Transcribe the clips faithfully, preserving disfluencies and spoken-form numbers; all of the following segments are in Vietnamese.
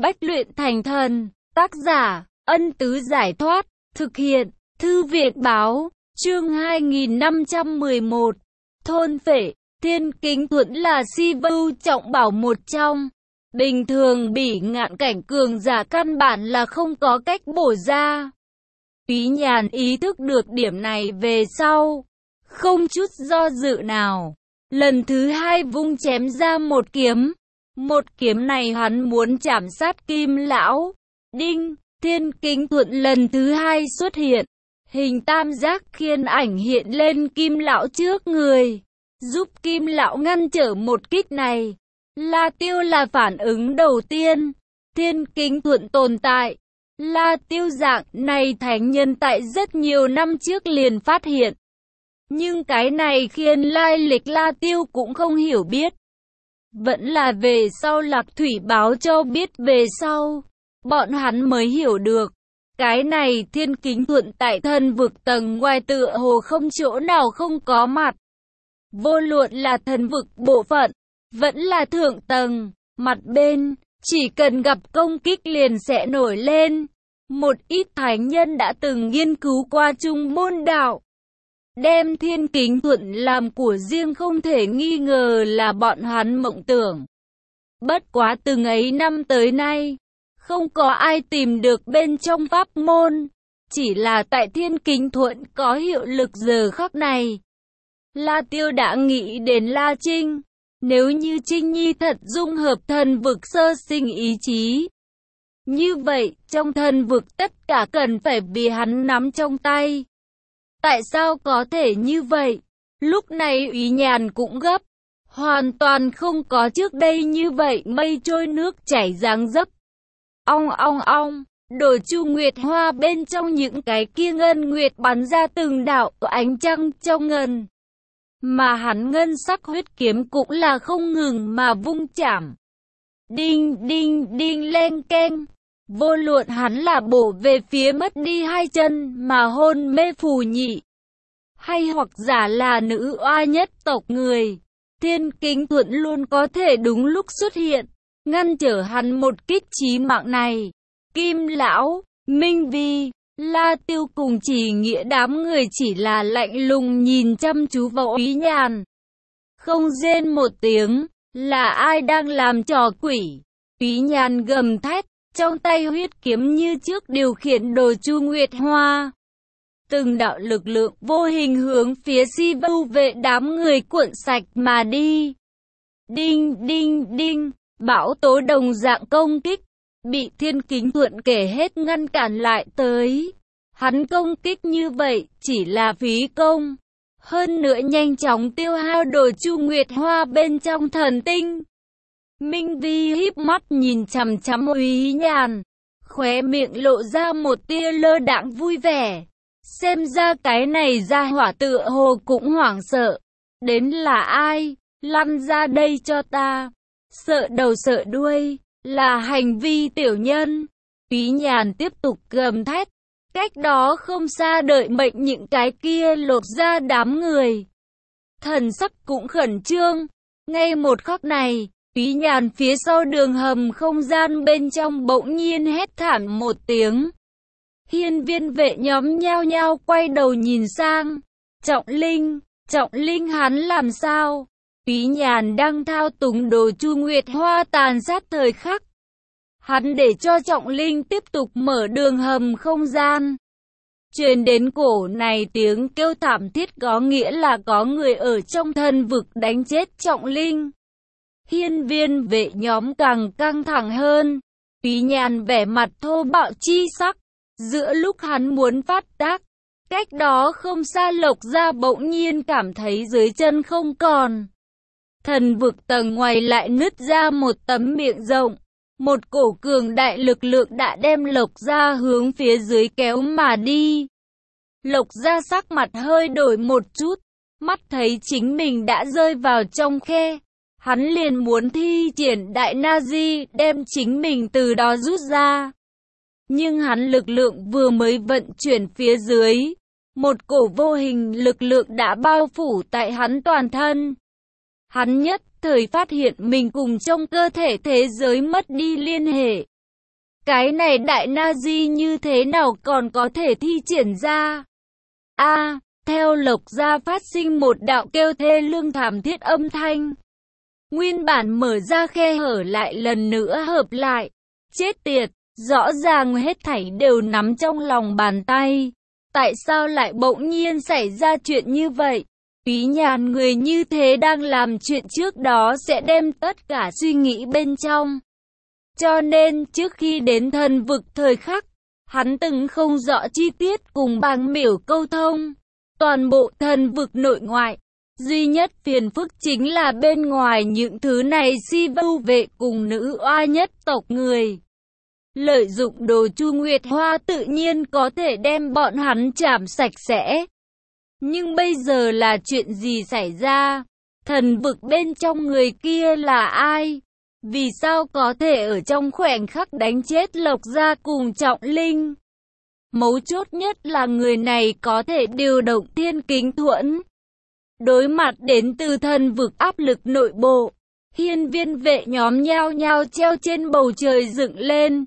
Bách luyện thành thần. Tác giả, Ân Tứ Giải Thoát. Thực hiện, Thư viện Báo. Chương hai nghìn năm trăm mười một. Thôn phệ. Thiên Kính Thuẫn là si vưu trọng bảo một trong. Bình thường bỉ ngạn cảnh cường giả căn bản là không có cách bổ ra. Úy Nhàn ý thức được điểm này về sau, không chút do dự nào, lần thứ hai vung chém ra một kiếm. Một kiếm này hắn muốn chảm sát Kim Lão. Đinh, Thiên Kính Thuẫn lần thứ hai xuất hiện. Hình tam giác khiên ảnh hiện lên Kim Lão trước người, giúp Kim Lão ngăn trở một kích này. La Tiêu là phản ứng đầu tiên. Thiên Kính Thuẫn tồn tại. La Tiêu dạng này thánh nhân tại rất nhiều năm trước liền phát hiện. Nhưng cái này khiến lai lịch La Tiêu cũng không hiểu biết. Vẫn là về sau Lạc Thủy báo cho biết về sau, bọn hắn mới hiểu được. Cái này Thiên Kính Thuẫn tại thần vực tầng ngoài tựa hồ không chỗ nào không có mặt. Vô luận là thần vực bộ phận, vẫn là thượng tầng, mặt bên, chỉ cần gặp công kích liền sẽ nổi lên. Một ít thánh nhân đã từng nghiên cứu qua trung môn đạo, đem Thiên Kính Thuẫn làm của riêng không thể nghi ngờ là bọn hắn mộng tưởng. Bất quá từng ấy năm tới nay, không có ai tìm được bên trong pháp môn, chỉ là tại Thiên Kính Thuẫn có hiệu lực giờ khắc này. La Tiêu đã nghĩ đến La Trinh, nếu như Trinh Nhi thật dung hợp thần vực sơ sinh ý chí, như vậy trong thần vực tất cả cần phải vì hắn nắm trong tay. Tại sao có thể như vậy? Lúc này Úy Nhàn cũng gấp, hoàn toàn không có trước đây như vậy mây trôi nước chảy dáng dấp. Ong ong ong, Đồ Chu Nguyệt Hoa bên trong những cái kia ngân nguyệt bắn ra từng đạo ánh trăng trong ngân. Mà hắn ngân sắc huyết kiếm cũng là không ngừng mà vung chảm. Đinh đinh đinh len keng. Vô luận hắn là bổ về phía mất đi hai chân mà hôn mê phù nhị, hay hoặc giả là nữ oa nhất tộc người, Thiên Kính Thuẫn luôn có thể đúng lúc xuất hiện, ngăn trở hắn một kích chí mạng này. Kim Lão, Minh Vi, La Tiêu cùng Chỉ Nghĩa đám người chỉ là lạnh lùng nhìn chăm chú vào Úy Nhàn, không rên một tiếng. Là ai đang làm trò quỷ? Úy Nhàn gầm thét, trong tay huyết kiếm như trước điều khiển Đồ Chu Nguyệt Hoa. Từng đạo lực lượng vô hình hướng phía si vưu vệ đám người cuộn sạch mà đi. Đinh đinh đinh, bão tố đồng dạng công kích, bị Thiên Kính Thuẫn kể hết ngăn cản lại tới. Hắn công kích như vậy chỉ là phí công, hơn nữa nhanh chóng tiêu hao Đồ Chu Nguyệt Hoa bên trong thần tinh. Minh Vi híp mắt nhìn chằm chằm Úy Nhàn, khóe miệng lộ ra một tia lơ đãng vui vẻ. Xem ra cái này ra hỏa tựa hồ cũng hoảng sợ. Đến là ai? Lăn ra đây cho ta. Sợ đầu sợ đuôi, là hành vi tiểu nhân. Úy Nhàn tiếp tục gầm thét. Cách đó không xa đợi mệnh những cái kia lột ra đám người. Thần sắc cũng khẩn trương. Ngay một khắc này, Úy Nhàn phía sau đường hầm không gian bên trong bỗng nhiên hét thảm một tiếng. Hiên viên vệ nhóm nhao nhao quay đầu nhìn sang. Trọng Linh, Trọng Linh hắn làm sao? Úy Nhàn đang thao túng Đồ Chu Nguyệt Hoa tàn sát thời khắc. Hắn để cho Trọng Linh tiếp tục mở đường hầm không gian. Truyền đến cổ này tiếng kêu thảm thiết có nghĩa là có người ở trong thần vực đánh chết Trọng Linh. Hiên viên vệ nhóm càng căng thẳng hơn. Úy Nhàn vẻ mặt thô bạo chi sắc. Giữa lúc hắn muốn phát tác, cách đó không xa Lộc Gia bỗng nhiên cảm thấy dưới chân không còn. Thần vực tầng ngoài lại nứt ra một tấm miệng rộng. Một cổ cường đại lực lượng đã đem Lộc Gia hướng phía dưới kéo mà đi. Lộc Gia sắc mặt hơi đổi một chút, mắt thấy chính mình đã rơi vào trong khe. Hắn liền muốn thi triển đại na di đem chính mình từ đó rút ra. Nhưng hắn lực lượng vừa mới vận chuyển phía dưới, một cổ vô hình lực lượng đã bao phủ tại hắn toàn thân. Hắn nhất thời phát hiện mình cùng trong cơ thể thế giới mất đi liên hệ. Cái này đại na di như thế nào còn có thể thi triển ra? A, theo Lộc Gia phát sinh một đạo kêu thê lương thảm thiết âm thanh. Nguyên bản mở ra khe hở lại lần nữa hợp lại. Chết tiệt, rõ ràng hết thảy đều nắm trong lòng bàn tay. Tại sao lại bỗng nhiên xảy ra chuyện như vậy? Úy Nhàn người như thế đang làm chuyện trước đó sẽ đem tất cả suy nghĩ bên trong. Cho nên trước khi đến thần vực thời khắc, hắn từng không rõ chi tiết cùng bàng miểu câu thông. Toàn bộ thần vực nội ngoại, duy nhất phiền phức chính là bên ngoài những thứ này si vu vệ cùng nữ oa nhất tộc người. Lợi dụng đồ Chu Nguyệt Hoa tự nhiên có thể đem bọn hắn chảm sạch sẽ. Nhưng bây giờ là chuyện gì xảy ra? Thần vực bên trong người kia là ai? Vì sao có thể ở trong khoảnh khắc đánh chết Lộc Gia cùng Trọng Linh? Mấu chốt nhất là người này có thể điều động Thiên Kính Thuẫn. Đối mặt đến từ thần vực áp lực nội bộ, hiên viên vệ nhóm nhao nhao treo trên bầu trời dựng lên.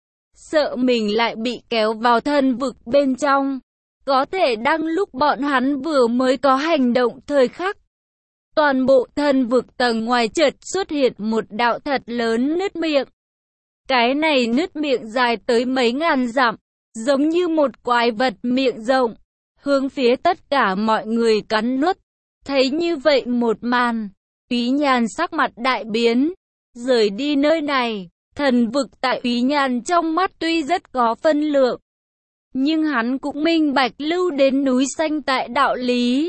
Sợ mình lại bị kéo vào thần vực bên trong. Có thể đang lúc bọn hắn vừa mới có hành động thời khắc. Toàn bộ thần vực tầng ngoài chợt xuất hiện một đạo thật lớn nứt miệng. Cái này nứt miệng dài tới mấy ngàn dặm, giống như một quái vật miệng rộng, hướng phía tất cả mọi người cắn nuốt. Thấy như vậy một màn, Úy Nhàn sắc mặt đại biến, rời đi nơi này. Thần vực tại Úy Nhàn trong mắt tuy rất có phân lượng, nhưng hắn cũng minh bạch lưu đến núi xanh tại đạo lý.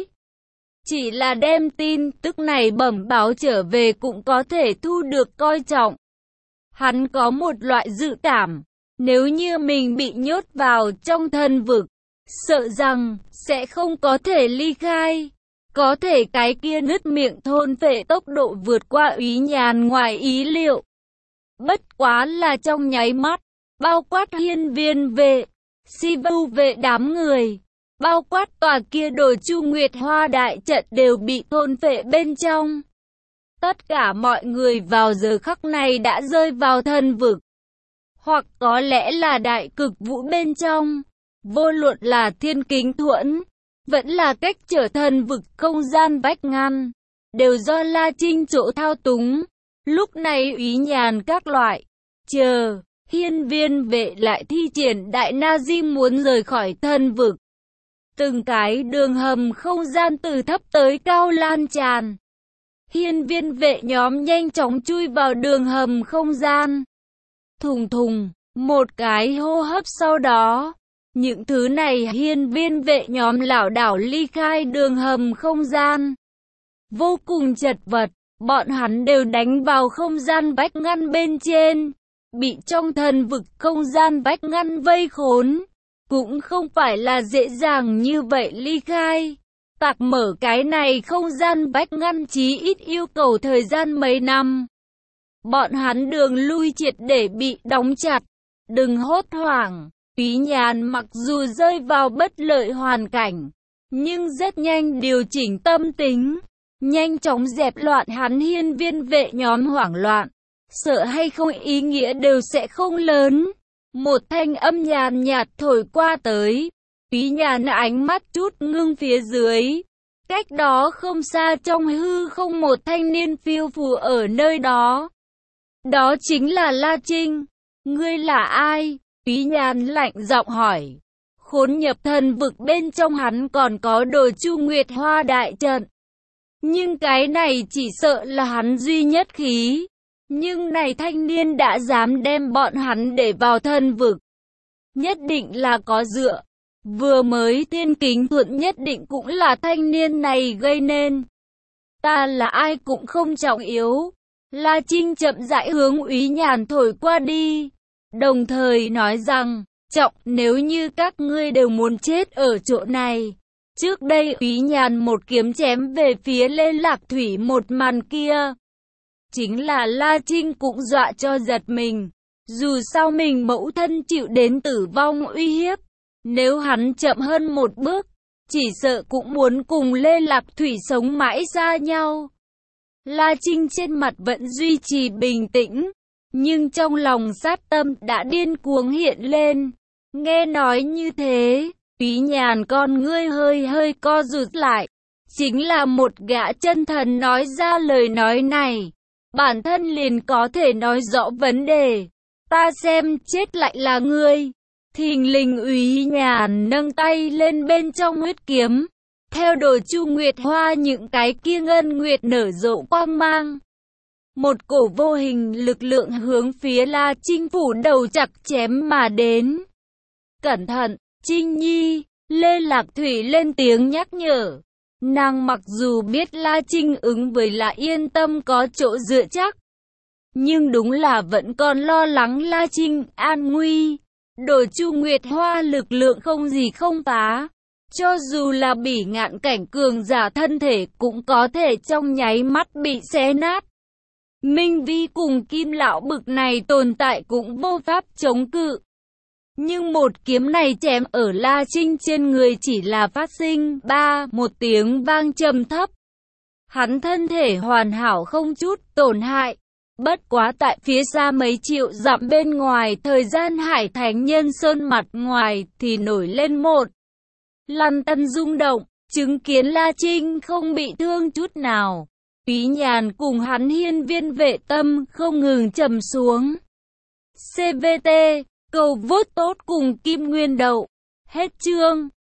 Chỉ là đem tin tức này bẩm báo trở về cũng có thể thu được coi trọng. Hắn có một loại dự cảm, nếu như mình bị nhốt vào trong thần vực, sợ rằng sẽ không có thể ly khai. Có thể cái kia nứt miệng thôn phệ tốc độ vượt qua Úy Nhàn ngoài ý liệu. Bất quá là trong nháy mắt, bao quát hiên viên vệ, si vu vệ đám người, bao quát tòa kia đồ Chu Nguyệt Hoa đại trận đều bị thôn phệ bên trong. Tất cả mọi người vào giờ khắc này đã rơi vào thần vực, hoặc có lẽ là đại cực vũ bên trong. Vô luận là Thiên Kính Thuẫn, vẫn là cách trở thần vực không gian vách ngăn, đều do La Trinh chỗ thao túng. Lúc này Úy Nhàn các loại, chờ, hiên viên vệ lại thi triển đại na di muốn rời khỏi thần vực. Từng cái đường hầm không gian từ thấp tới cao lan tràn. Hiên viên vệ nhóm nhanh chóng chui vào đường hầm không gian. Thùng thùng, một cái hô hấp sau đó, những thứ này hiên viên vệ nhóm lảo đảo ly khai đường hầm không gian. Vô cùng chật vật, bọn hắn đều đánh vào không gian vách ngăn bên trên, bị trong thần vực không gian vách ngăn vây khốn. Cũng không phải là dễ dàng như vậy ly khai. Tạc mở cái này không gian vách ngăn chí ít yêu cầu thời gian mấy năm. Bọn hắn đường lui triệt để bị đóng chặt. Đừng hốt hoảng. Úy Nhàn mặc dù rơi vào bất lợi hoàn cảnh, nhưng rất nhanh điều chỉnh tâm tính, nhanh chóng dẹp loạn hắn hiên viên vệ nhóm hoảng loạn. Sợ hay không ý nghĩa đều sẽ không lớn. Một thanh âm nhàn nhạt thổi qua tới. Úy Nhàn ánh mắt chút ngưng phía dưới. Cách đó không xa trong hư không một thanh niên phiêu phù ở nơi đó. Đó chính là La Trinh. Ngươi là ai? Úy Nhàn lạnh giọng hỏi. Khốn nhập thần vực bên trong hắn còn có đồ Chu Nguyệt Hoa đại trận. Nhưng cái này chỉ sợ là hắn duy nhất khí. Nhưng này thanh niên đã dám đem bọn hắn để vào thần vực. Nhất định là có dựa. Vừa mới Thiên Kính Thuẫn nhất định cũng là thanh niên này gây nên. Ta là ai cũng không trọng yếu. La Trinh chậm rãi hướng Úy Nhàn thổi qua đi. Đồng thời nói rằng, trọng nếu như các ngươi đều muốn chết ở chỗ này. Trước đây Úy Nhàn một kiếm chém về phía Lê Lạc Thủy một màn kia. Chính là La Trinh cũng dọa cho giật mình. Dù sao mình mẫu thân chịu đến tử vong uy hiếp. Nếu hắn chậm hơn một bước, chỉ sợ cũng muốn cùng Lê Lạc Thủy sống mãi xa nhau. La Trinh trên mặt vẫn duy trì bình tĩnh. Nhưng trong lòng sát tâm đã điên cuồng hiện lên. Nghe nói như thế, Úy Nhàn con ngươi hơi hơi co rụt lại. Chính là một gã chân thần nói ra lời nói này, bản thân liền có thể nói rõ vấn đề. Ta xem chết lại là ngươi. Thình lình Úy Nhàn nâng tay lên bên trong huyết kiếm. Theo đồ Chu Nguyệt Hoa những cái kia ngân nguyệt nở rộ quang mang. Một cổ vô hình lực lượng hướng phía La Trinh phủ đầu chặt chém mà đến. Cẩn thận, Trinh Nhi, Lê Lạc Thủy lên tiếng nhắc nhở. Nàng mặc dù biết La Trinh ứng với là yên tâm có chỗ dựa chắc, nhưng đúng là vẫn còn lo lắng La Trinh an nguy. Đồ Chu Nguyệt Hoa lực lượng không gì không phá. Cho dù là bỉ ngạn cảnh cường giả thân thể cũng có thể trong nháy mắt bị xé nát. Minh Vi cùng Kim Lão bực này tồn tại cũng vô pháp chống cự. Nhưng một kiếm này chém ở La Trinh trên người chỉ là phát sinh ba một tiếng vang trầm thấp. Hắn thân thể hoàn hảo không chút tổn hại. Bất quá tại phía xa mấy triệu dặm bên ngoài thời gian Hải Thánh Nhân Sơn mặt ngoài thì nổi lên một lăn tăn rung động, chứng kiến La Trinh không bị thương chút nào. Úy Nhàn cùng hắn hiên viên vệ tâm không ngừng trầm xuống. xê vê tê, cầu vote tốt cùng Kim Nguyên Đậu. Hết chương.